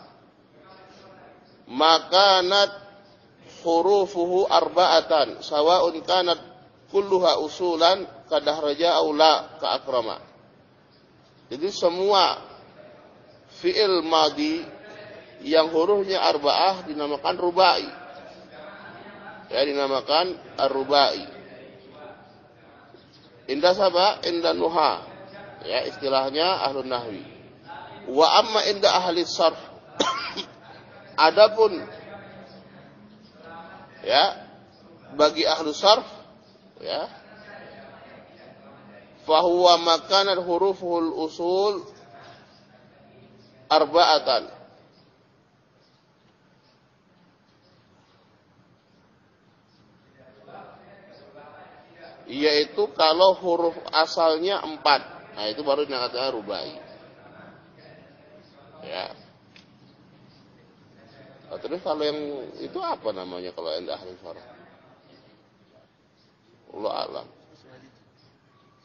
[SPEAKER 1] Makanat hurufuhu arba'atan sawa'un kanat kulluha usulan kadahraja aula ka akrama. Jadi semua fi'il madi yang hurufnya arba'ah dinamakan rubai. Ya, dinamakan ar-rubai. Indah saba, indah nuha. Ya, istilahnya ahlun nahwi. Wa amma indah ahli sarf. Adapun ya bagi ahlu sarf ya fahuwa makanat huruful usul arba'atan, yaitu kalau huruf asalnya empat, nah itu baru dikatakan rubai ya. Nah, terus kalau yang itu apa namanya kalau yang ahli sarf? Allah alam.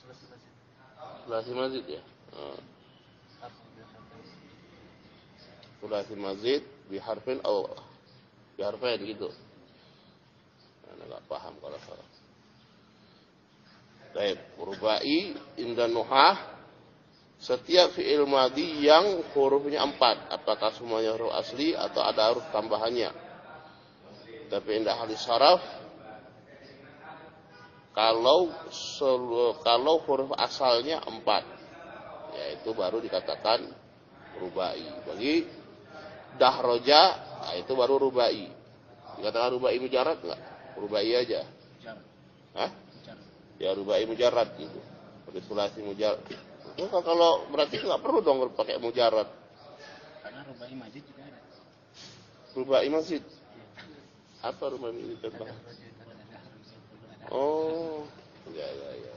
[SPEAKER 1] Sulasi mazid ya. Hmm. sulasi mazid biharfin atau biharfain gitu. Nah, enggak paham kalau salah. Baik, rubai inda nuhah setiap fi'il madhi yang hurufnya empat, apakah semuanya huruf asli atau ada huruf tambahannya. Tapi indah ahli saraf, kalau selu, kalau huruf asalnya empat, yaitu baru dikatakan rubai. Bagi dahroja, nah itu baru rubai. Dikatakan rubai mujarad enggak? Rubai aja. Hah? Ya rubai mujarad gitu. Pakai sulasi mujarad. Nah, kalau berarti nggak perlu dong pakai mujarad.
[SPEAKER 3] Karena rubai mazid juga ada.
[SPEAKER 1] Rubai mazid. Apa rubai mazid contoh? Oh, ya ya ya.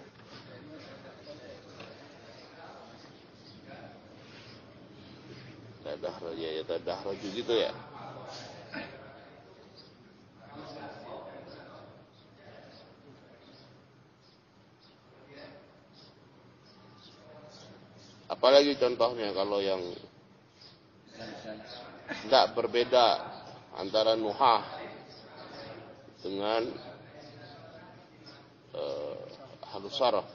[SPEAKER 1] Tadahro ya ya tadahro gitu ya. Apalagi contohnya kalau yang tidak berbeda antara nuhah dengan uh, halus saraf.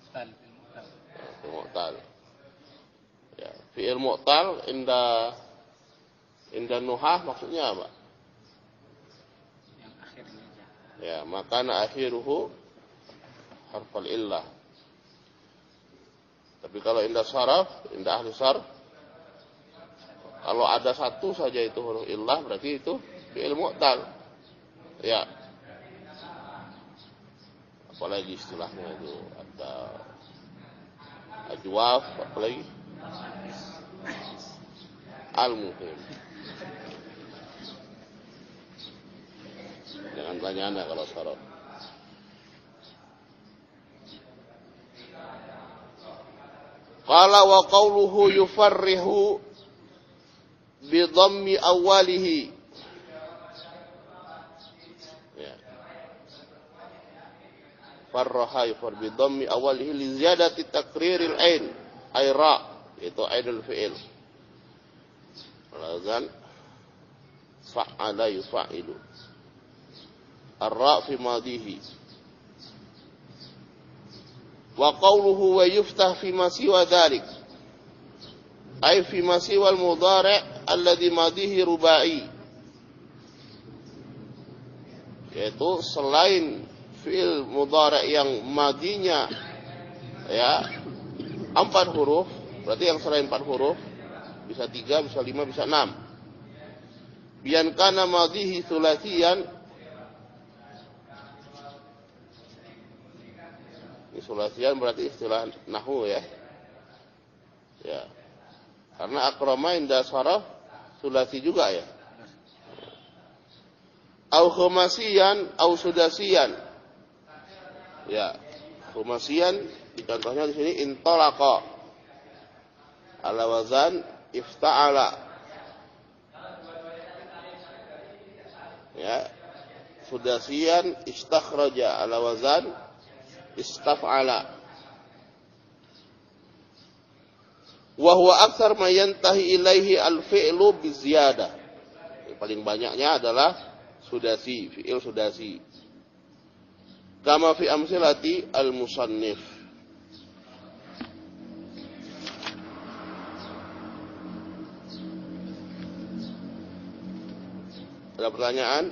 [SPEAKER 1] Mu'tal. Ya, fi'il mu'tal inda inda nuhah maksudnya apa?
[SPEAKER 3] Yang akhirnya aja.
[SPEAKER 1] Ya, makana akhiruhu harfal illah. Tapi kalau indah saraf, indah ahli sarf, kalau ada satu saja itu huruf illah, berarti itu fi'il mu'tal. Ya. Apalagi istilahnya itu ada ajwaf, apalagi al-muhim. Jangan tanya anda kalau saraf. Qala wa qawluhu yufarrihu bi dhammi awwalihi. Ya. Farraha yufar bi dhammi awwalihi li ziyadati takriril ain ay ra, itu ainul fi'il. Walazan fa'ala yufa'ilu. Ar-ra fi madhihi. Wa qawluhu wa yuftah fi ma siwa dhalik ay fi ma siwa al-mudhari' alladhi madhihi rubai, yaitu selain fi'il mudhari' yang madinya ya empat huruf, berarti yang selain empat huruf bisa tiga, bisa lima, bisa enam. Bian kana madhihi thulatsiyan, sulasian berarti istilah nahwu ya. Ya. Karena akrama inda saraf sulasi juga ya. Au khumasiyan au sudasiyan. Ya. Khumasiyan contohnya di sini intalaqa ala wazan ifta'ala. Ya. Sudasiyan istakhraja ala wazan istaf'ala. Wa huwa aktsar ma yantahi ilaihi al-fi'lu bi ziyadah. Paling banyaknya adalah sudasi, fi'il sudasi. Kama fi amsilati al-musannif. Ada pertanyaan?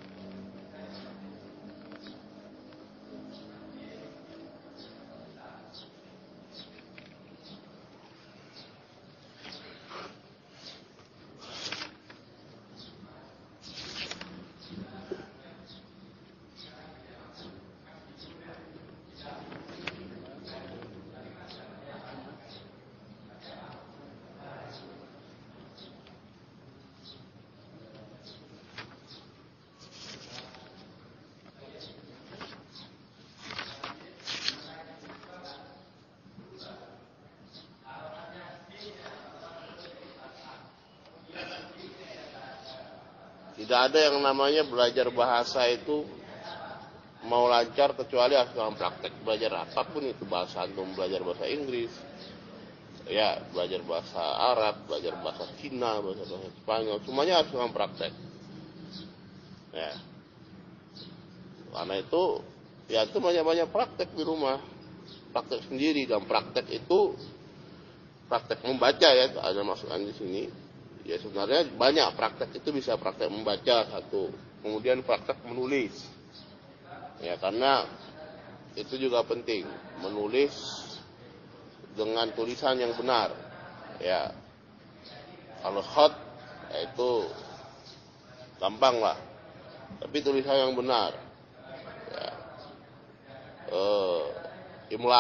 [SPEAKER 1] Tidak ada yang namanya belajar bahasa itu mau lancar kecuali harus dalam praktek. Belajar apapun itu, bahasa antum belajar bahasa Inggris, Ya, belajar bahasa Arab, belajar bahasa Cina, belajar bahasa Spanyol, semuanya harus dengan praktek. Ya. Karena itu, ya itu banyak-banyak praktek di rumah. Praktek sendiri, dan praktek itu praktek membaca ya, ada masukan di sini. Ya sebenarnya banyak praktek itu, bisa praktek membaca satu, kemudian praktek menulis. Ya karena itu juga penting, menulis dengan tulisan yang benar. Ya, kalau hot, ya itu gampang lah. Tapi tulisan yang benar. Ya. Uh, imla,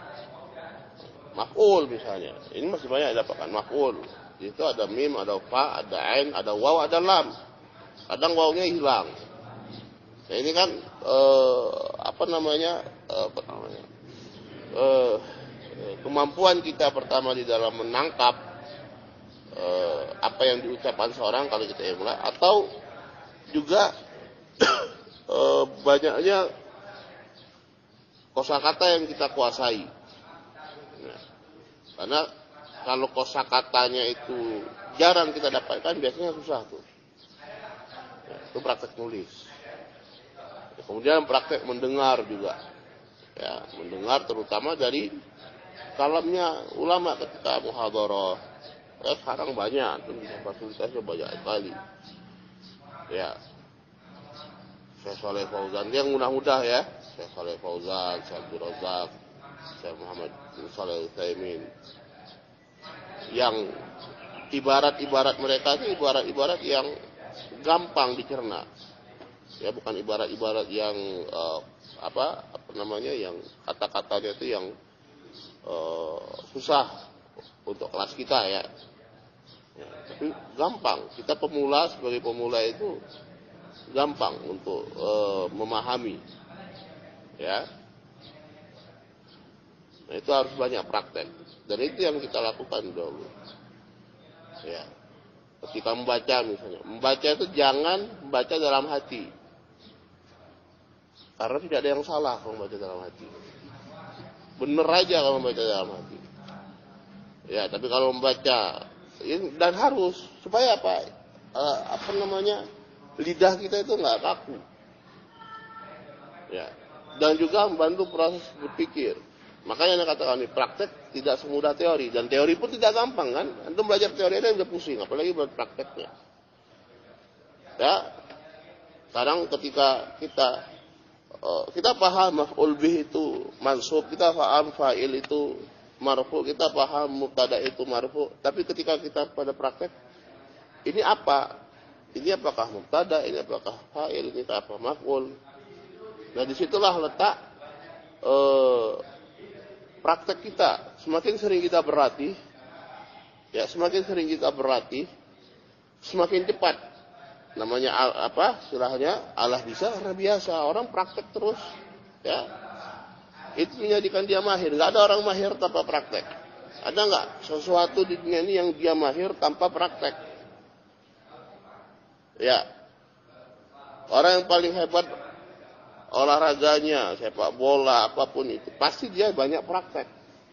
[SPEAKER 1] maf'ul misalnya. Ini masih banyak dapatkan maf'ul. Itu ada mim, ada fa, ada ain, ada waw, ada lam. Kadang wawnya hilang. Nah, ini kan uh, apa namanya? Uh, apa namanya? Uh, kemampuan kita pertama di dalam menangkap eh, apa yang diucapkan seorang kalau kita imla, atau juga eh, banyaknya kosakata yang kita kuasai. Nah, karena kalau kosakatanya itu jarang kita dapatkan, biasanya susah tuh. Nah, itu praktek nulis. Kemudian praktek mendengar juga. Ya, mendengar terutama dari kalamnya ulama ketika muhadharah. Ya, sekarang banyak, fasilitasnya banyak sekali. Ya, Syekh Saleh Fauzan, yang mudah-mudah ya, Syekh Saleh Fauzan, Syekh Abdul Razak, Syekh Muhammad bin Shalih Al-Utsaimin, yang ibarat-ibarat mereka itu ibarat-ibarat yang gampang dicerna. Ya, bukan ibarat-ibarat yang uh, apa apa namanya, yang kata-katanya itu yang Uh, susah untuk kelas kita ya. Ya, tapi gampang. Kita pemula, sebagai pemula itu gampang untuk uh, memahami. Ya. Nah, itu harus banyak praktek. Dan itu yang kita lakukan dulu. Ya. Ketika membaca misalnya, membaca itu jangan membaca dalam hati. Karena tidak ada yang salah kalau membaca dalam hati. Bener aja kalau membaca dalam hati. Ya, tapi kalau membaca, dan harus supaya apa? Uh, apa namanya? Lidah kita itu nggak kaku. Ya, dan juga membantu proses berpikir. Makanya saya katakan ini praktek tidak semudah teori, dan teori pun tidak gampang kan? Antum belajar teori aja udah pusing, apalagi buat prakteknya. Ya, sekarang ketika kita kita paham maf'ul bih itu mansub, kita paham fa'il itu marfu, kita paham mubtada itu marfu, tapi ketika kita pada praktek, ini apa? Ini apakah mubtada, ini apakah fa'il, ini apa maf'ul? Nah, disitulah letak eh, praktek kita. Semakin sering kita berlatih, ya semakin sering kita berlatih, semakin cepat. Namanya apa? Istilahnya Allah bisa karena biasa. Orang praktek terus, ya. Itu menjadikan dia mahir. Nggak ada orang mahir tanpa praktek. Ada nggak sesuatu di dunia ini yang dia mahir tanpa praktek? Ya. Orang yang paling hebat olahraganya, sepak bola, apapun itu, pasti dia banyak praktek.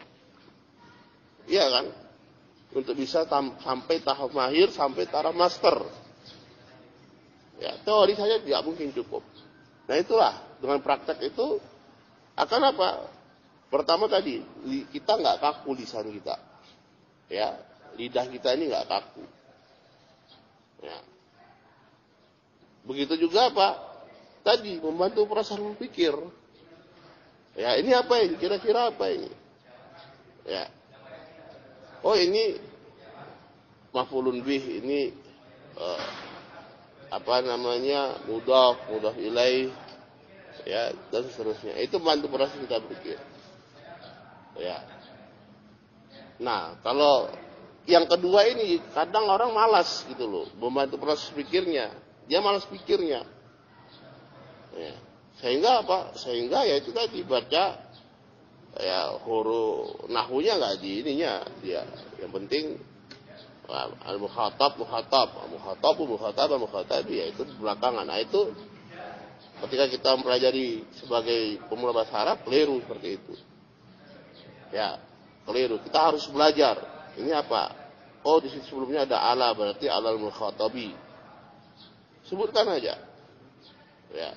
[SPEAKER 1] Iya kan? Untuk bisa tam- sampai tahap mahir, sampai taraf master. Ya, teori saja tidak mungkin cukup. Nah, itulah dengan praktek itu akan apa? Pertama tadi, kita nggak kaku lisan kita. Ya, lidah kita ini nggak kaku. Ya. Begitu juga apa? Tadi membantu proses berpikir. Ya, ini apa ini? Kira-kira apa ini? Ya. Oh, ini maf'ulun bih, ini uh, apa namanya, mudhaf, mudhaf ilaih, ya, dan seterusnya. Itu bantu proses kita berpikir. Ya. Nah, kalau yang kedua ini kadang orang malas gitu loh, membantu proses pikirnya. Dia malas pikirnya. Ya. Sehingga apa? Sehingga ya itu tadi baca ya huruf nahwunya enggak di ininya dia. Yang penting al-mukhatab, mukhatab, mukhatab, mukhatab, mukhatabi, ya itu belakangan. Nah, itu ketika kita mempelajari sebagai pemula bahasa Arab, keliru seperti itu. Ya, keliru. Kita harus belajar. Ini apa? Oh, di situ sebelumnya ada ala, berarti alal mukhatabi. Sebutkan aja. Ya.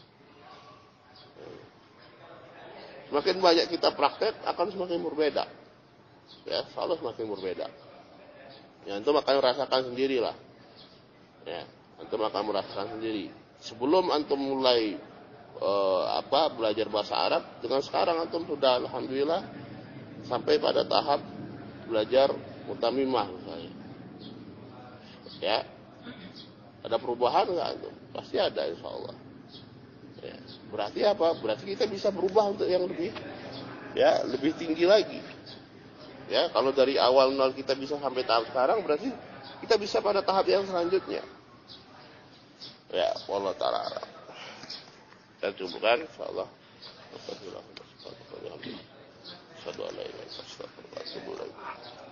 [SPEAKER 1] Semakin banyak kita praktek akan semakin berbeda. Ya, selalu semakin berbeda. Ya, antum akan merasakan sendirilah. Ya, antum akan merasakan sendiri. Sebelum antum mulai uh, apa belajar bahasa Arab, dengan sekarang antum sudah alhamdulillah sampai pada tahap belajar mutamimah misalnya. Ya. Ada perubahan enggak antum? Pasti ada insyaallah. Ya. Berarti apa? Berarti kita bisa berubah untuk yang lebih ya, lebih tinggi lagi. Ya, kalau dari awal nol kita bisa sampai tahap sekarang, berarti kita bisa pada tahap yang selanjutnya. Ya, wallahu taala a'lam. Kita cukupkan insyaallah. Astagfirullah. Astagfirullah. Astagfirullah. Astagfirullah.